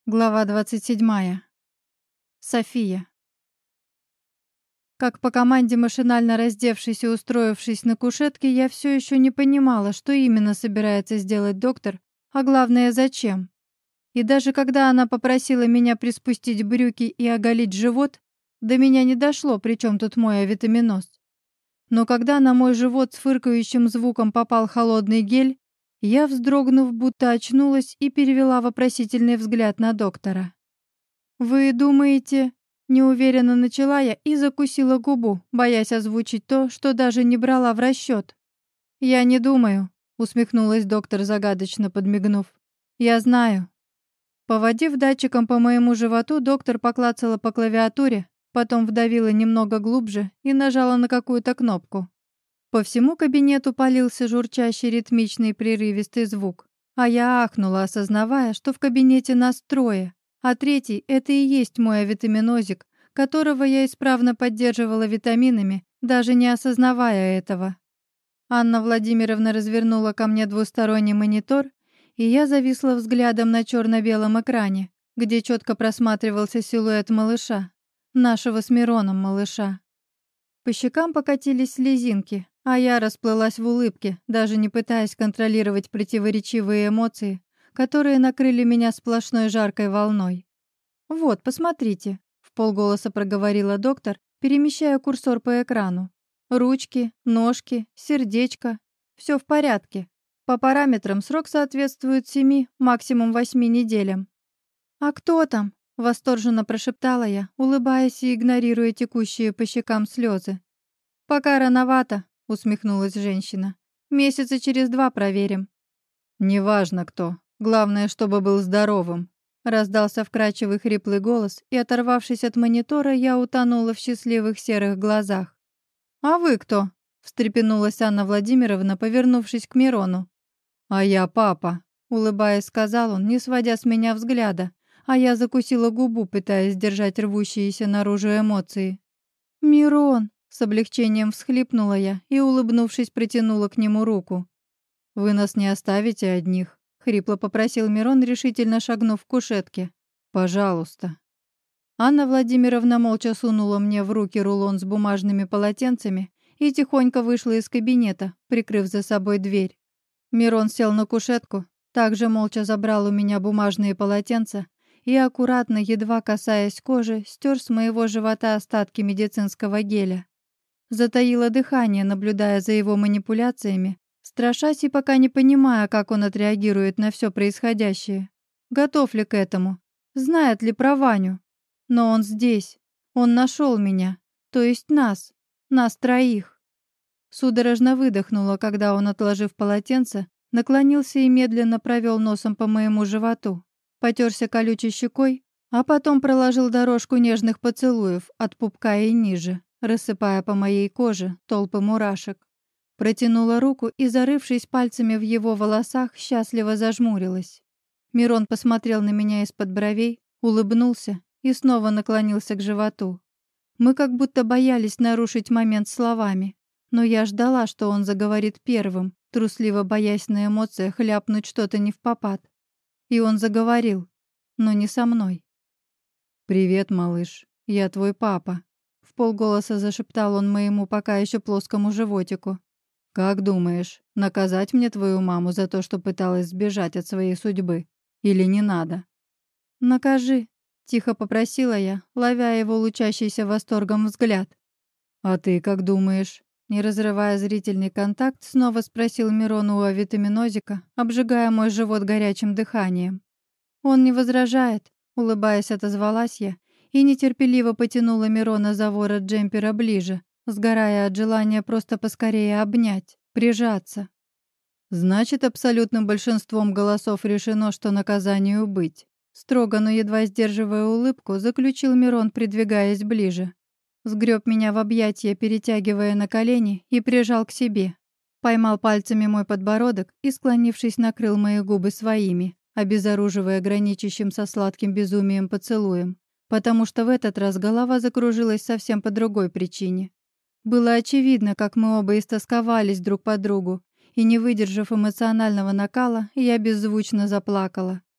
Глава 27. София. Как по команде, машинально раздевшись и устроившись на кушетке, я все еще не понимала, что именно собирается сделать доктор, а главное, зачем. И даже когда она попросила меня приспустить брюки и оголить живот, до меня не дошло, при чем тут мой авитаминоз. Но когда на мой живот с фыркающим звуком попал холодный гель, я, вздрогнув, будто очнулась и перевела вопросительный взгляд на доктора. «Вы думаете...» — неуверенно начала я и закусила губу, боясь озвучить то, что даже не брала в расчет. «Я не думаю», — усмехнулась доктор, загадочно подмигнув. «Я знаю». Поводив датчиком по моему животу, доктор поклацала по клавиатуре, потом вдавила немного глубже и нажала на какую-то кнопку. По всему кабинету полился журчащий ритмичный прерывистый звук, а я ахнула, осознавая, что в кабинете нас трое. А третий — это и есть мой авитаминозик, которого я исправно поддерживала витаминами, даже не осознавая этого. Анна Владимировна развернула ко мне двусторонний монитор, и я зависла взглядом на черно-белом экране, где четко просматривался силуэт малыша, нашего с Мироном малыша. По щекам покатились слезинки, а я расплылась в улыбке, даже не пытаясь контролировать противоречивые эмоции, которые накрыли меня сплошной жаркой волной. «Вот, посмотрите», — вполголоса проговорила доктор, перемещая курсор по экрану. «Ручки, ножки, сердечко. Все в порядке. По параметрам срок соответствует 7, максимум 8 неделям». «А кто там?» — восторженно прошептала я, улыбаясь и игнорируя текущие по щекам слезы. «Пока рановато», — усмехнулась женщина. «Месяца через 2 проверим». «Неважно кто. Главное, чтобы был здоровым», — раздался вкрадчивый хриплый голос, и, оторвавшись от монитора, я утонула в счастливых серых глазах. «А вы кто?» — встрепенулась Анна Владимировна, повернувшись к Мирону. «А я папа», — улыбаясь, сказал он, не сводя с меня взгляда, а я закусила губу, пытаясь сдержать рвущиеся наружу эмоции. «Мирон!» — с облегчением всхлипнула я и, улыбнувшись, протянула к нему руку. «Вы нас не оставите одних?» — хрипло попросил Мирон, решительно шагнув к кушетке. «Пожалуйста». Анна Владимировна молча сунула мне в руки рулон с бумажными полотенцами и тихонько вышла из кабинета, прикрыв за собой дверь. Мирон сел на кушетку, также молча забрал у меня бумажные полотенца и, аккуратно, едва касаясь кожи, стер с моего живота остатки медицинского геля. Затаила дыхание, наблюдая за его манипуляциями, страшась и пока не понимая, как он отреагирует на все происходящее. Готов ли к этому? Знает ли про Ваню? Но он здесь. Он нашел меня. То есть нас. Нас троих. Судорожно выдохнула, когда он, отложив полотенце, наклонился и медленно провел носом по моему животу. Потерся колючей щекой, а потом проложил дорожку нежных поцелуев от пупка и ниже, рассыпая по моей коже толпы мурашек. Протянула руку и, зарывшись пальцами в его волосах, счастливо зажмурилась. Мирон посмотрел на меня из-под бровей, улыбнулся и снова наклонился к животу. Мы как будто боялись нарушить момент словами, но я ждала, что он заговорит первым, трусливо боясь на эмоциях ляпнуть что-то невпопад. И он заговорил, но не со мной. «Привет, малыш, я твой папа», — вполголоса зашептал он моему пока еще плоскому животику. «Как думаешь, наказать мне твою маму за то, что пыталась сбежать от своей судьбы? Или не надо?» «Накажи», — тихо попросила я, ловя его лучащийся восторгом взгляд. «А ты как думаешь?» Не разрывая зрительный контакт, снова спросил Мирон у авитаминозика, обжигая мой живот горячим дыханием. «Он не возражает», — улыбаясь, отозвалась я и нетерпеливо потянула Мирона за ворот джемпера ближе, сгорая от желания просто поскорее обнять, прижаться. «Значит, абсолютным большинством голосов решено, что наказанию быть», — строго, но едва сдерживая улыбку, заключил Мирон, придвигаясь ближе. Сгреб меня в объятия, перетягивая на колени, и прижал к себе. Поймал пальцами мой подбородок и, склонившись, накрыл мои губы своими, обезоруживая граничащим со сладким безумием поцелуем, потому что в этот раз голова закружилась совсем по другой причине. Было очевидно, как мы оба истосковались друг по другу, и, не выдержав эмоционального накала, я беззвучно заплакала.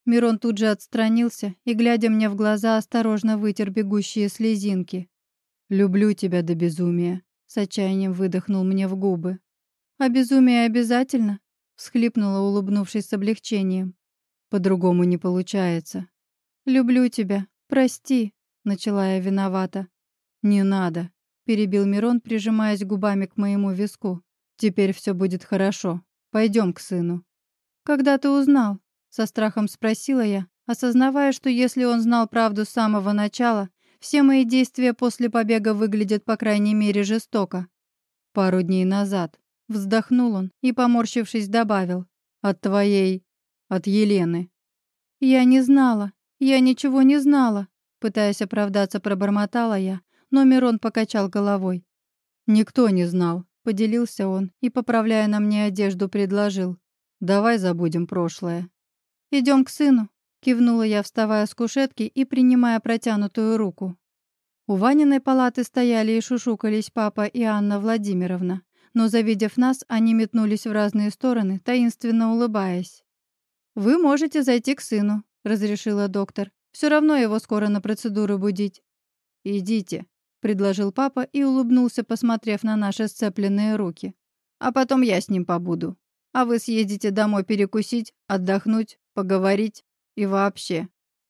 Мирон тут же отстранился и, глядя мне в глаза, осторожно вытер бегущие слезинки. «Люблю тебя до безумия», — с отчаянием выдохнул мне в губы. «А безумие обязательно?» — всхлипнула, улыбнувшись с облегчением. «По-другому не получается». «Люблю тебя. Прости», — начала я виновата. «Не надо», — перебил Мирон, прижимаясь губами к моему виску. «Теперь все будет хорошо. Пойдем к сыну». «Когда ты узнал?» — со страхом спросила я, осознавая, что если он знал правду с самого начала, все мои действия после побега выглядят по крайней мере жестоко. «Пару дней назад», — вздохнул он и, поморщившись, добавил. «От твоей... от Елены». «Я не знала. Я ничего не знала», — пытаясь оправдаться, пробормотала я, но Мирон покачал головой. «Никто не знал», — поделился он и, поправляя на мне одежду, предложил. «Давай забудем прошлое». «Идем к сыну», — кивнула я, вставая с кушетки и принимая протянутую руку. У Ваниной палаты стояли и шушукались папа и Анна Владимировна, но, завидев нас, они метнулись в разные стороны, таинственно улыбаясь. «Вы можете зайти к сыну», — разрешила доктор. «Все равно его скоро на процедуру будить». «Идите», — предложил папа и улыбнулся, посмотрев на наши сцепленные руки. «А потом я с ним побуду. А вы съездите домой перекусить, отдохнуть, поговорить и вообще».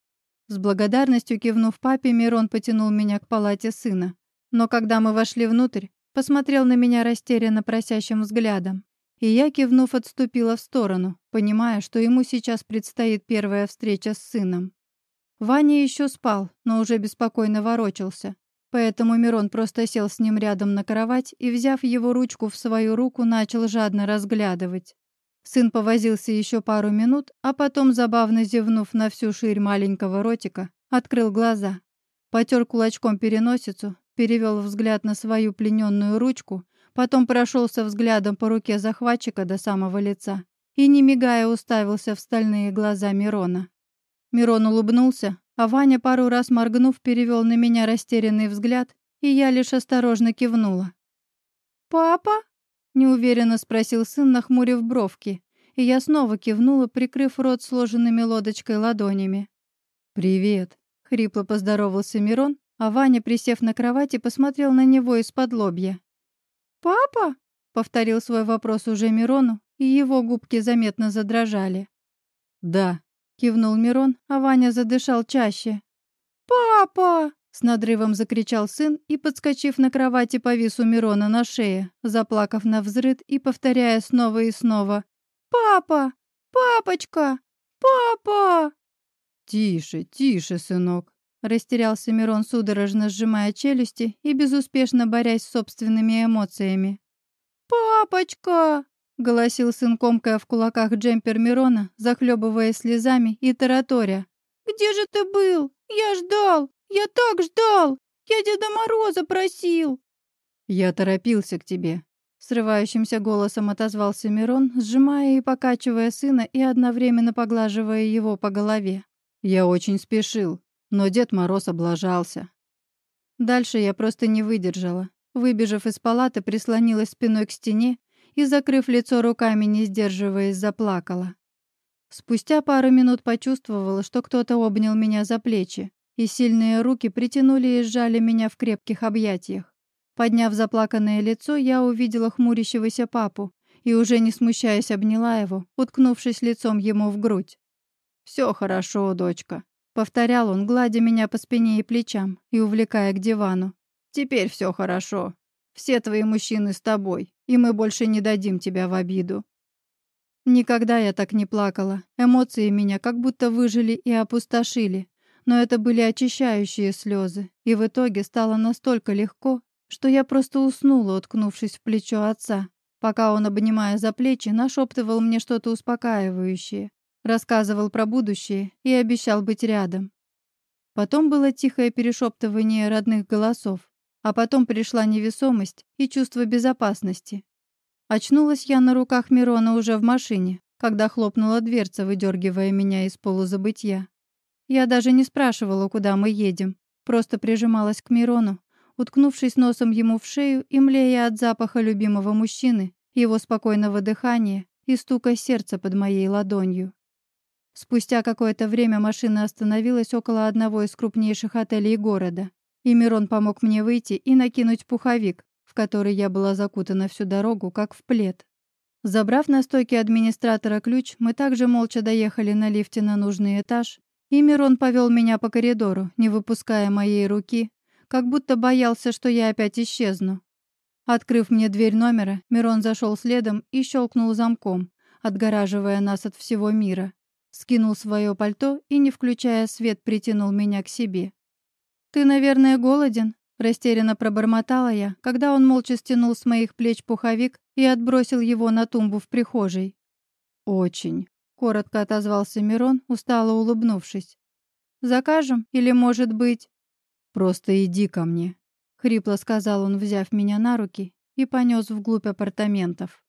С благодарностью кивнув папе, Мирон потянул меня к палате сына. Но когда мы вошли внутрь, посмотрел на меня растерянно просящим взглядом. И я, кивнув, отступила в сторону, понимая, что ему сейчас предстоит первая встреча с сыном. Ваня еще спал, но уже беспокойно ворочался. Поэтому Мирон просто сел с ним рядом на кровать и, взяв его ручку в свою руку, начал жадно разглядывать. Сын повозился еще пару минут, а потом, забавно зевнув на всю ширь маленького ротика, открыл глаза. Потер кулачком переносицу, перевел взгляд на свою плененную ручку, потом прошелся взглядом по руке захватчика до самого лица и, не мигая, уставился в стальные глаза Мирона. Мирон улыбнулся, а Ваня, пару раз моргнув, перевел на меня растерянный взгляд, и я лишь осторожно кивнула. «Папа?» — неуверенно спросил сын, нахмурив бровки, и я снова кивнула, прикрыв рот сложенными лодочкой ладонями. «Привет!» — хрипло поздоровался Мирон, а Ваня, присев на кровати, посмотрел на него из-под лобья. «Папа?» — повторил свой вопрос уже Мирону, и его губки заметно задрожали. «Да», — кивнул Мирон, а Ваня задышал чаще. «Папа!» — с надрывом закричал сын и, подскочив на кровати, повис у Мирона на шее, заплакав навзрыд и повторяя снова и снова. «Папа! Папочка! Папа!» «Тише, тише, сынок!» — растерялся Мирон, судорожно сжимая челюсти и безуспешно борясь с собственными эмоциями. «Папочка!» — голосил сын, комкая в кулаках джемпер Мирона, захлебываясь слезами и тараторя. «Где же ты был? Я ждал! Я так ждал! Я Деда Мороза просил!» «Я торопился к тебе!» — срывающимся голосом отозвался Мирон, сжимая и покачивая сына и одновременно поглаживая его по голове. «Я очень спешил, но Дед Мороз облажался». Дальше я просто не выдержала. Выбежав из палаты, прислонилась спиной к стене и, закрыв лицо руками, не сдерживаясь, заплакала. Спустя пару минут почувствовала, что кто-то обнял меня за плечи, и сильные руки притянули и сжали меня в крепких объятиях. Подняв заплаканное лицо, я увидела хмурящегося папу и, уже не смущаясь, обняла его, уткнувшись лицом ему в грудь. «Все хорошо, дочка», — повторял он, гладя меня по спине и плечам и увлекая к дивану. «Теперь все хорошо. Все твои мужчины с тобой, и мы больше не дадим тебя в обиду». Никогда я так не плакала. Эмоции меня как будто выжили и опустошили. Но это были очищающие слезы, и в итоге стало настолько легко, что я просто уснула, уткнувшись в плечо отца, пока он, обнимая за плечи, нашептывал мне что-то успокаивающее, рассказывал про будущее и обещал быть рядом. Потом было тихое перешептывание родных голосов, а потом пришла невесомость и чувство безопасности. Очнулась я на руках Мирона уже в машине, когда хлопнула дверца, выдергивая меня из полузабытья. Я даже не спрашивала, куда мы едем, просто прижималась к Мирону, уткнувшись носом ему в шею и млея от запаха любимого мужчины, его спокойного дыхания и стука сердца под моей ладонью. Спустя какое-то время машина остановилась около одного из крупнейших отелей города, и Мирон помог мне выйти и накинуть пуховик, в который я была закутана всю дорогу, как в плед. Забрав на стойке администратора ключ, мы также молча доехали на лифте на нужный этаж, и Мирон повел меня по коридору, не выпуская моей руки, как будто боялся, что я опять исчезну. Открыв мне дверь номера, Мирон зашел следом и щелкнул замком, отгораживая нас от всего мира. Скинул свое пальто и, не включая свет, притянул меня к себе. «Ты, наверное, голоден?» — растерянно пробормотала я, когда он молча стянул с моих плеч пуховик и отбросил его на тумбу в прихожей. «Очень», — коротко отозвался Мирон, устало улыбнувшись. «Закажем? Или, может быть...» «Просто иди ко мне», — хрипло сказал он, взяв меня на руки, и понес вглубь апартаментов.